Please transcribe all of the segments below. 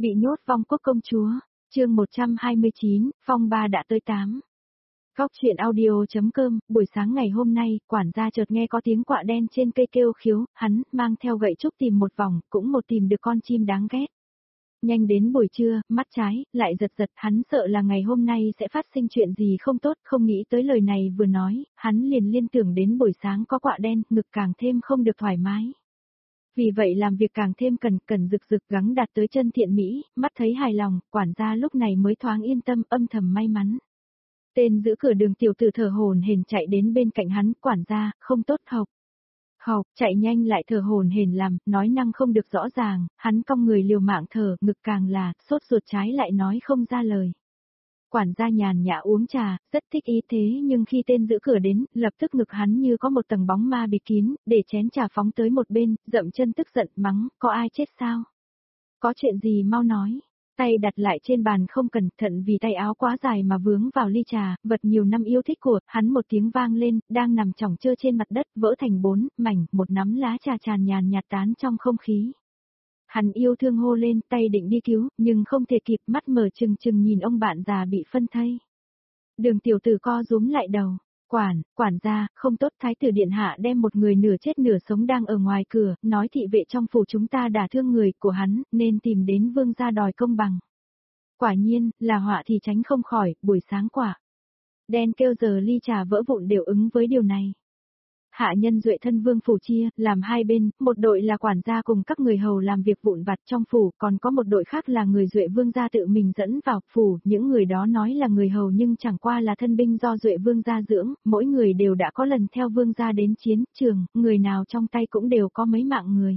Bị nhốt vong quốc công chúa, chương 129, phong ba đã tới 8. Góc chuyện audio.com, buổi sáng ngày hôm nay, quản gia chợt nghe có tiếng quạ đen trên cây kêu khiếu, hắn mang theo gậy trúc tìm một vòng, cũng một tìm được con chim đáng ghét. Nhanh đến buổi trưa, mắt trái, lại giật giật, hắn sợ là ngày hôm nay sẽ phát sinh chuyện gì không tốt, không nghĩ tới lời này vừa nói, hắn liền liên tưởng đến buổi sáng có quạ đen, ngực càng thêm không được thoải mái. Vì vậy làm việc càng thêm cần rực rực gắng đạt tới chân thiện mỹ, mắt thấy hài lòng, quản gia lúc này mới thoáng yên tâm âm thầm may mắn. Tên giữ cửa đường tiểu tử thở hổn hển chạy đến bên cạnh hắn, quản gia, không tốt Hộc, chạy nhanh lại thở hổn hển làm, nói năng không được rõ ràng, hắn cong người liều mạng thở, ngực càng là, sốt ruột trái lại nói không ra lời. Quản gia nhàn nhã uống trà, rất thích ý thế nhưng khi tên giữ cửa đến, lập tức ngực hắn như có một tầng bóng ma bịt kín, để chén trà phóng tới một bên, dậm chân tức giận mắng, có ai chết sao? Có chuyện gì mau nói. Tay đặt lại trên bàn không cẩn thận vì tay áo quá dài mà vướng vào ly trà, vật nhiều năm yêu thích của, hắn một tiếng vang lên, đang nằm chỏng chơ trên mặt đất, vỡ thành 4 mảnh, một nắm lá trà tràn nhàn nhạt tán trong không khí. Hắn yêu thương hô lên, tay định đi cứu, nhưng không thể kịp, mắt mở trừng trừng nhìn ông bạn già bị phân thây. Đường tiểu tử co rúm lại đầu, quản gia, không tốt, thái tử điện hạ đem một người nửa chết nửa sống đang ở ngoài cửa, nói thị vệ trong phủ chúng ta đả thương người của hắn, nên tìm đến vương gia đòi công bằng. Quả nhiên, là họa thì tránh không khỏi, buổi sáng quả đen kêu giờ ly trà vỡ vụn đều ứng với điều này. Hạ nhân duệ thân vương phủ chia, làm hai bên, một đội là quản gia cùng các người hầu làm việc vụn vặt trong phủ, còn có một đội khác là người duệ vương gia tự mình dẫn vào phủ, những người đó nói là người hầu nhưng chẳng qua là thân binh do duệ vương gia dưỡng, mỗi người đều đã có lần theo vương gia đến chiến trường, người nào trong tay cũng đều có mấy mạng người.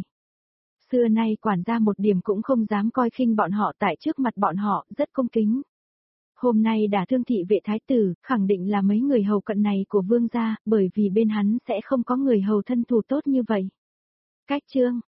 Xưa nay quản gia một điểm cũng không dám coi khinh bọn họ, tại trước mặt bọn họ, rất cung kính. Hôm nay đả thương thị vệ thái tử, khẳng định là mấy người hầu cận này của vương gia, bởi vì bên hắn sẽ không có người hầu thân thù tốt như vậy. Cách chương,